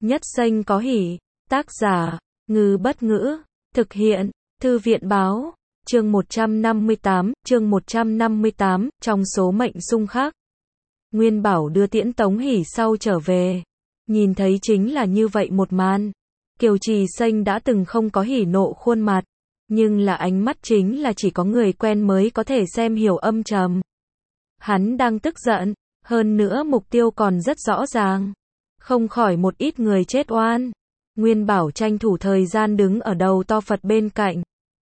Nhất xanh có hỉ. Tác giả, Ngư Bất Ngữ. Thực hiện, Thư viện Báo. Chương 158, trong số mệnh xung khắc. Nguyên Bảo đưa tiễn Tống Hỷ sau trở về. Nhìn thấy chính là như vậy một màn. Kiều Trì Xanh đã từng không có hỉ nộ khuôn mặt. Nhưng là ánh mắt chính là chỉ có người quen mới có thể xem hiểu âm trầm. Hắn đang tức giận, hơn nữa mục tiêu còn rất rõ ràng. Không khỏi một ít người chết oan. Nguyên Bảo tranh thủ thời gian đứng ở đầu to Phật bên cạnh.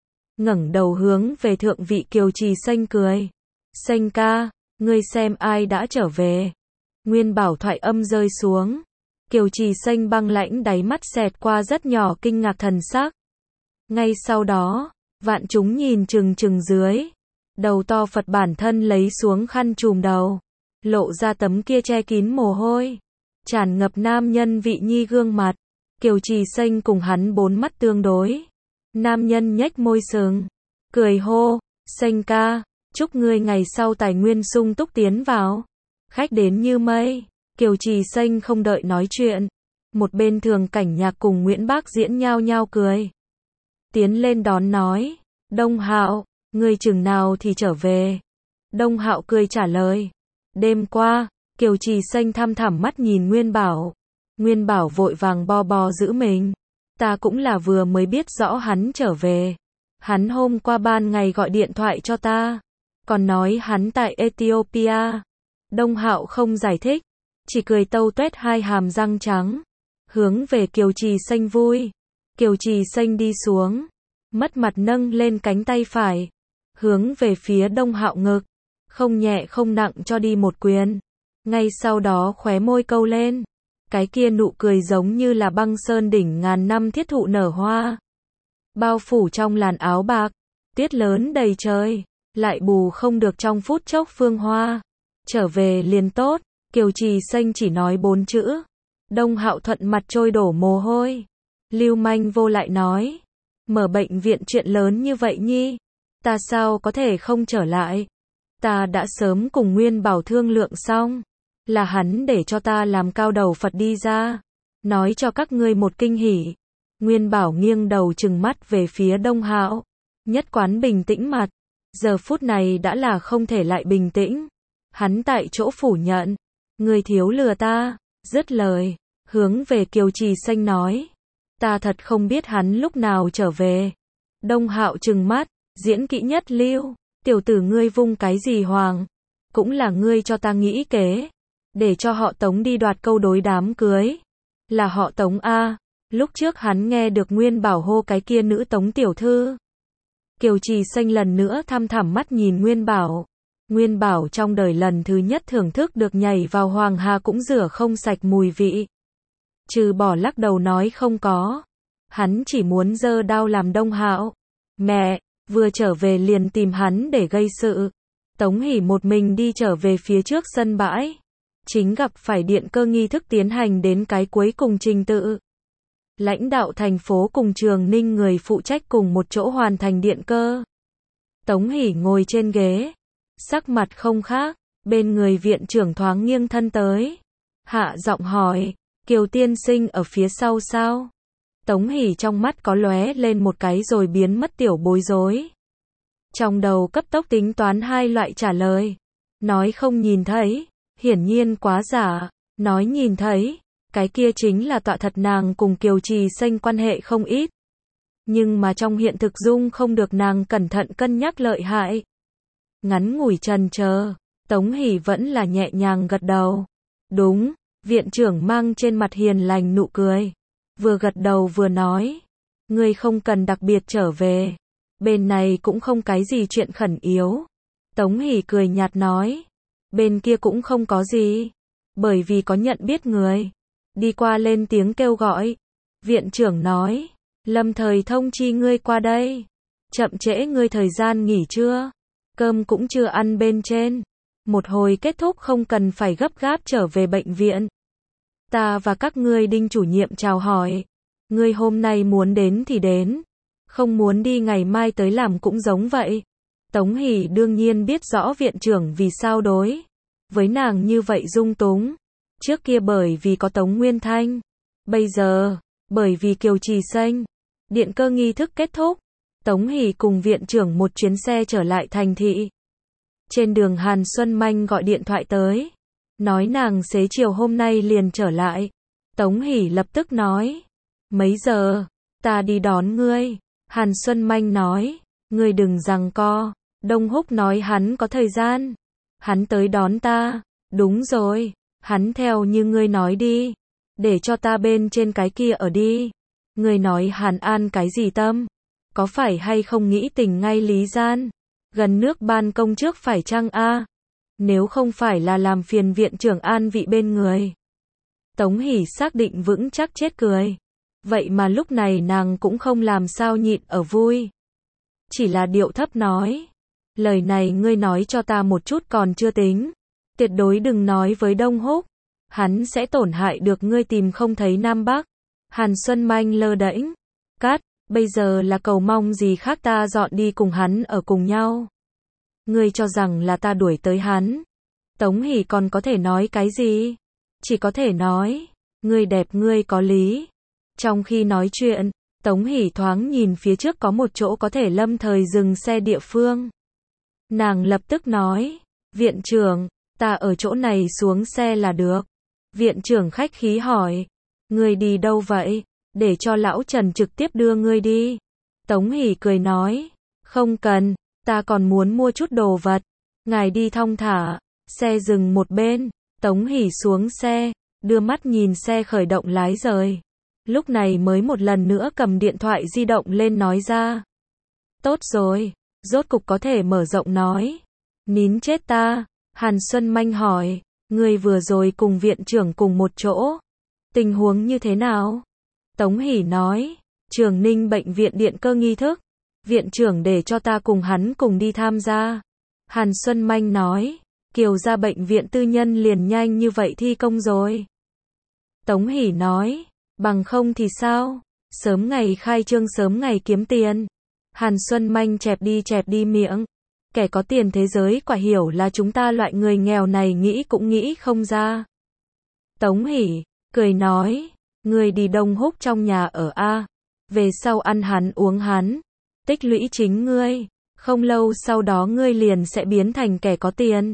Ngẩng đầu hướng về thượng vị Kiều Trì Xanh cười. Xanh ca, ngươi xem ai đã trở về. Nguyên Bảo thoại âm rơi xuống. Kiều Trì Xanh băng lãnh đáy mắt xẹt qua rất nhỏ kinh ngạc thần sắc. Ngay sau đó, vạn chúng nhìn chừng chừng dưới. Đầu to Phật bản thân lấy xuống khăn trùm đầu. Lộ ra tấm kia che kín mồ hôi. Tràn ngập nam nhân vị nhi gương mặt. Kiều Trì Xanh cùng hắn bốn mắt tương đối. Nam nhân nhếch môi sừng. Cười hô, Xanh ca, chúc ngươi ngày sau tài nguyên sung túc tiến vào. Khách đến như mây. Kiều Trì Xanh không đợi nói chuyện. Một bên Thường Cảnh Nhạc cùng Nguyễn Bác Diễn nhao nhao cười. Tiến lên đón nói, Đông Hạo, ngươi chừng nào thì trở về. Đông Hạo cười trả lời. Đêm qua. Kiều Trì Xanh thăm thẳm mắt nhìn Nguyên Bảo. Nguyên Bảo vội vàng bo bo giữ mình. Ta cũng là vừa mới biết rõ hắn trở về. Hắn hôm qua ban ngày gọi điện thoại cho ta. Còn nói hắn tại Ethiopia. Đông Hạo không giải thích. Chỉ cười tâu tuét hai hàm răng trắng. Hướng về Kiều Trì Xanh vui. Kiều Trì Xanh đi xuống. Mất mặt nâng lên cánh tay phải. Hướng về phía Đông Hạo ngực. Không nhẹ không nặng cho đi một quyền. Ngay sau đó khóe môi câu lên. Cái kia nụ cười giống như là băng sơn đỉnh ngàn năm thiết thụ nở hoa. Bao phủ trong làn áo bạc. Tuyết lớn đầy trời. Lại bù không được trong phút chốc phương hoa. Trở về liền tốt. Kiều Trì Xanh chỉ nói 4 chữ. Đông Hạo thuận mặt trôi đổ mồ hôi. Lưu manh vô lại nói. Mở bệnh viện chuyện lớn như vậy nhi. Ta sao có thể không trở lại. Ta đã sớm cùng Nguyên Bảo thương lượng xong. Là hắn để cho ta làm cao đầu Phật đi ra. Nói cho các ngươi một kinh hỉ. Nguyên Bảo nghiêng đầu trừng mắt về phía Đông Hạo. Nhất quán bình tĩnh mặt. Giờ phút này đã là không thể lại bình tĩnh. Hắn tại chỗ phủ nhận. Ngươi thiếu lừa ta. Dứt lời. Hướng về Kiều Trì Xanh nói. Ta thật không biết hắn lúc nào trở về. Đông Hạo trừng mắt. Diễn kỹ nhất lưu. Tiểu tử ngươi vung cái gì hoàng. Cũng là ngươi cho ta nghĩ kế. Để cho họ Tống đi đoạt câu đối đám cưới. Là họ Tống A. Lúc trước hắn nghe được Nguyên Bảo hô cái kia nữ Tống tiểu thư. Kiều Trì Xanh lần nữa thăm thẳm mắt nhìn Nguyên Bảo. Nguyên Bảo trong đời lần thứ nhất thưởng thức được nhảy vào Hoàng Hà cũng rửa không sạch mùi vị. Trừ bỏ lắc đầu nói không có. Hắn chỉ muốn giơ đao làm Đông Hạo. Mẹ, vừa trở về liền tìm hắn để gây sự. Tống Hỷ một mình đi trở về phía trước sân bãi. Chính gặp phải điện cơ nghi thức tiến hành đến cái cuối cùng trình tự. Lãnh đạo thành phố cùng Trường Ninh người phụ trách cùng một chỗ hoàn thành điện cơ. Tống Hỷ ngồi trên ghế. Sắc mặt không khác. Bên người viện trưởng thoáng nghiêng thân tới. Hạ giọng hỏi. Kiều tiên sinh ở phía sau sao? Tống Hỷ trong mắt có lóe lên một cái rồi biến mất tiểu bối rối. Trong đầu cấp tốc tính toán hai loại trả lời. Nói không nhìn thấy. Hiển nhiên quá giả. Nói nhìn thấy. Cái kia chính là tọa thật nàng cùng Kiều Trì Xanh quan hệ không ít. Nhưng mà trong hiện thực dung không được nàng cẩn thận cân nhắc lợi hại. Ngắn ngủi chần chờ. Tống Hỷ vẫn là nhẹ nhàng gật đầu. Đúng. Viện trưởng mang trên mặt hiền lành nụ cười. Vừa gật đầu vừa nói. Ngươi không cần đặc biệt trở về. Bên này cũng không cái gì chuyện khẩn yếu. Tống Hỷ cười nhạt nói. Bên kia cũng không có gì. Bởi vì có nhận biết người. Đi qua lên tiếng kêu gọi. Viện trưởng nói. Lâm thời thông chi ngươi qua đây. Chậm trễ ngươi thời gian nghỉ trưa. Cơm cũng chưa ăn bên trên. Một hồi kết thúc không cần phải gấp gáp trở về bệnh viện. Ta và các ngươi Đinh chủ nhiệm chào hỏi. Ngươi hôm nay muốn đến thì đến. Không muốn đi ngày mai tới làm cũng giống vậy. Tống Hỷ đương nhiên biết rõ viện trưởng vì sao đối với nàng như vậy dung túng. Trước kia bởi vì có Tống Nguyên Thanh. Bây giờ, bởi vì Kiều Trì Xanh, điện cơ nghi thức kết thúc, Tống Hỷ cùng viện trưởng một chuyến xe trở lại thành thị. Trên đường Hàn Xuân Manh gọi điện thoại tới, nói nàng xế chiều hôm nay liền trở lại. Tống Hỷ lập tức nói, mấy giờ, ta đi đón ngươi. Hàn Xuân Manh nói, ngươi đừng giằng co. Đông Húc nói hắn có thời gian, hắn tới đón ta. Đúng rồi, hắn theo như ngươi nói đi, để cho ta bên trên cái kia ở đi. Ngươi nói Hàn An cái gì tâm, có phải hay không nghĩ tình ngay lý gian, gần nước ban công trước phải chăng a? Nếu không phải là làm phiền viện trưởng an vị bên người. Tống Hỷ xác định vững chắc chết cười. Vậy mà lúc này nàng cũng không làm sao nhịn ở vui. Chỉ là điệu thấp nói, lời này ngươi nói cho ta một chút còn chưa tính. Tuyệt đối đừng nói với Đông Húc, hắn sẽ tổn hại được ngươi tìm không thấy Nam Bắc. Hàn Xuân Manh lơ đễnh, cắt, bây giờ là cầu mong gì khác ta dọn đi cùng hắn ở cùng nhau. Ngươi cho rằng là ta đuổi tới hắn. Tống Hỷ còn có thể nói cái gì? Chỉ có thể nói, ngươi đẹp ngươi có lý. Trong khi nói chuyện, Tống Hỷ thoáng nhìn phía trước có một chỗ có thể lâm thời dừng xe địa phương. Nàng lập tức nói, viện trưởng, ta ở chỗ này xuống xe là được. Viện trưởng khách khí hỏi, ngươi đi đâu vậy? Để cho lão Trần trực tiếp đưa ngươi đi. Tống Hỷ cười nói, không cần, ta còn muốn mua chút đồ vật. Ngài đi thong thả. Xe dừng một bên, Tống Hỷ xuống xe, đưa mắt nhìn xe khởi động lái rời. Lúc này mới một lần nữa cầm điện thoại di động lên nói ra. Tốt rồi, rốt cục có thể mở rộng nói. Nín chết ta. Hàn Xuân Manh hỏi, ngươi vừa rồi cùng viện trưởng cùng một chỗ. Tình huống như thế nào? Tống Hỷ nói, Trường Ninh bệnh viện điện cơ nghi thức. Viện trưởng để cho ta cùng hắn cùng đi tham gia. Hàn Xuân Manh nói, Kiều gia bệnh viện tư nhân liền nhanh như vậy thi công rồi. Tống Hỷ nói, bằng không thì sao? Sớm ngày khai trương sớm ngày kiếm tiền. Hàn Xuân Manh chẹp đi miệng. Kẻ có tiền thế giới quả hiểu là chúng ta loại người nghèo này nghĩ cũng nghĩ không ra. Tống Hỷ, cười nói, ngươi đi Đông Húc trong nhà ở a, về sau ăn hắn uống hắn, tích lũy chính ngươi, không lâu sau đó ngươi liền sẽ biến thành kẻ có tiền.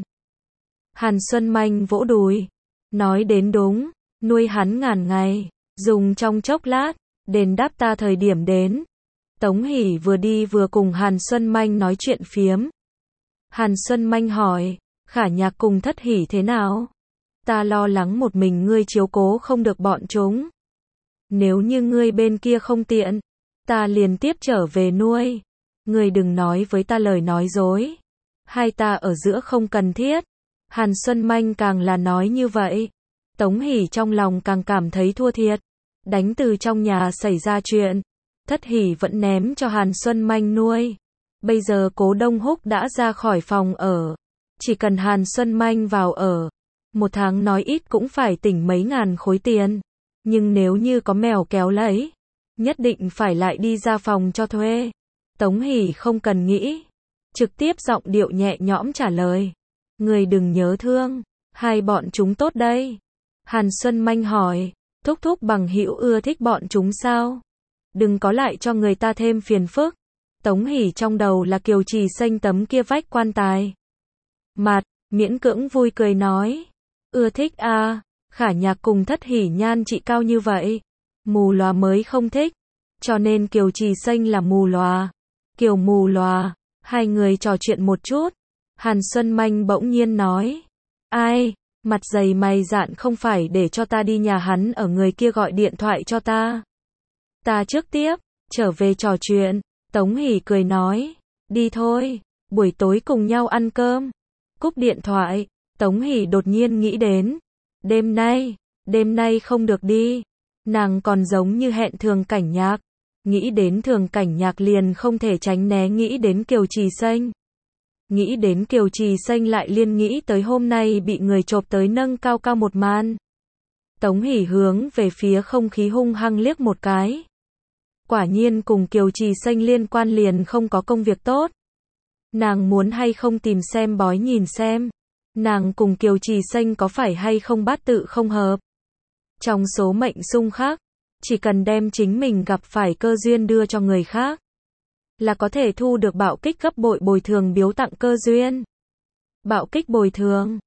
Hàn Xuân Manh vỗ đùi, nói đến đúng, nuôi hắn ngàn ngày, dùng trong chốc lát, đền đáp ta thời điểm đến. Tống Hỷ vừa đi vừa cùng Hàn Xuân Manh nói chuyện phiếm. Hàn Xuân Manh hỏi, Khả Nhạc cùng Thất Hỷ thế nào? Ta lo lắng một mình ngươi chiếu cố không được bọn chúng. Nếu như ngươi bên kia không tiện, ta liền tiếp trở về nuôi. Ngươi đừng nói với ta lời nói dối. Hai ta ở giữa không cần thiết. Hàn Xuân Manh càng là nói như vậy. Tống Hỷ trong lòng càng cảm thấy thua thiệt. Đánh từ trong nhà xảy ra chuyện. Thất Hỷ vẫn ném cho Hàn Xuân Manh nuôi. Bây giờ Cố Đông Húc đã ra khỏi phòng ở. Chỉ cần Hàn Xuân Manh vào ở, một tháng nói ít cũng phải tỉnh mấy ngàn khối tiền. Nhưng nếu như có mèo kéo lấy, nhất định phải lại đi ra phòng cho thuê. Tống Hỷ không cần nghĩ, trực tiếp giọng điệu nhẹ nhõm trả lời. Người đừng nhớ thương, hai bọn chúng tốt đây. Hàn Xuân Manh hỏi, thúc thúc bằng hữu ưa thích bọn chúng sao? Đừng có lại cho người ta thêm phiền phức. Tống Hỷ trong đầu là Kiều Trì Xanh tấm kia vách quan tài. Mặt, miễn cưỡng vui cười nói. Ưa thích à, Khả Nhạc cùng Thất Hỷ nhan trị cao như vậy. Mù lòa mới không thích. Cho nên Kiều Trì Xanh là mù lòa. Kiều mù lòa, hai người trò chuyện một chút. Hàn Xuân Manh bỗng nhiên nói. Ai, mặt dày mày dạn không phải để cho ta đi nhà hắn ở người kia gọi điện thoại cho ta. Ta trước tiếp, trở về trò chuyện. Tống Hỷ cười nói. Đi thôi, buổi tối cùng nhau ăn cơm. Cúp điện thoại, Tống Hỷ đột nhiên nghĩ đến. Đêm nay không được đi. Nàng còn giống như hẹn Thường Cảnh Nhạc. Nghĩ đến Thường Cảnh Nhạc liền không thể tránh né nghĩ đến Kiều Trì Xanh. Nghĩ đến Kiều Trì Xanh lại liên nghĩ tới hôm nay bị người chộp tới nâng cao cao một màn. Tống Hỷ hướng về phía không khí hung hăng liếc một cái. Quả nhiên cùng Kiều Trì Xanh liên quan liền không có công việc tốt. Nàng muốn hay không tìm xem bói nhìn xem. Nàng cùng Kiều Trì Xanh có phải hay không bát tự không hợp. Trong số mệnh xung khác, chỉ cần đem chính mình gặp phải cơ duyên đưa cho người khác, là có thể thu được bạo kích gấp bội bồi thường biếu tặng cơ duyên. Bạo kích bồi thường.